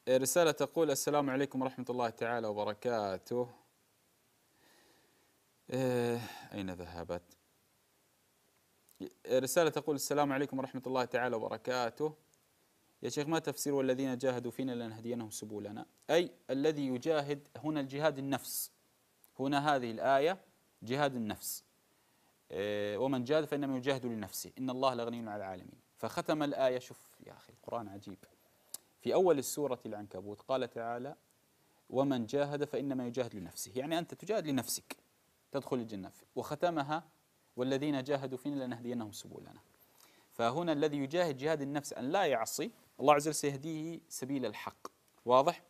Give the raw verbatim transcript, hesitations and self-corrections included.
رسالة تقول: السلام عليكم ورحمة الله تعالى وبركاته. أين ذهبت؟ رسالة تقول: السلام عليكم ورحمة الله تعالى وبركاته. يا شيخ، ما تفسير والذين جاهدوا فينا لنهدينهم سبلنا؟ أي الذي يجاهد هنا الجهاد النفس. هنا هذه الآية جهاد النفس، ومن جاهد فإنما يجاهد لنفسه إن الله لغني عن العالمين. فختم الآية، شوف يا أخي القرآن عجيب، في أول السورة العنكبوت قال تعالى: ومن جاهد فإنما يجاهد لنفسه، يعني أنت تجاهد لنفسك تدخل الجنة. وختمها: والذين جاهدوا فينا لنهدينهم سبلنا. فهنا الذي يجاهد جهاد النفس أن لا يعصي الله عز وجل سيهديه سبيل الحق. واضح؟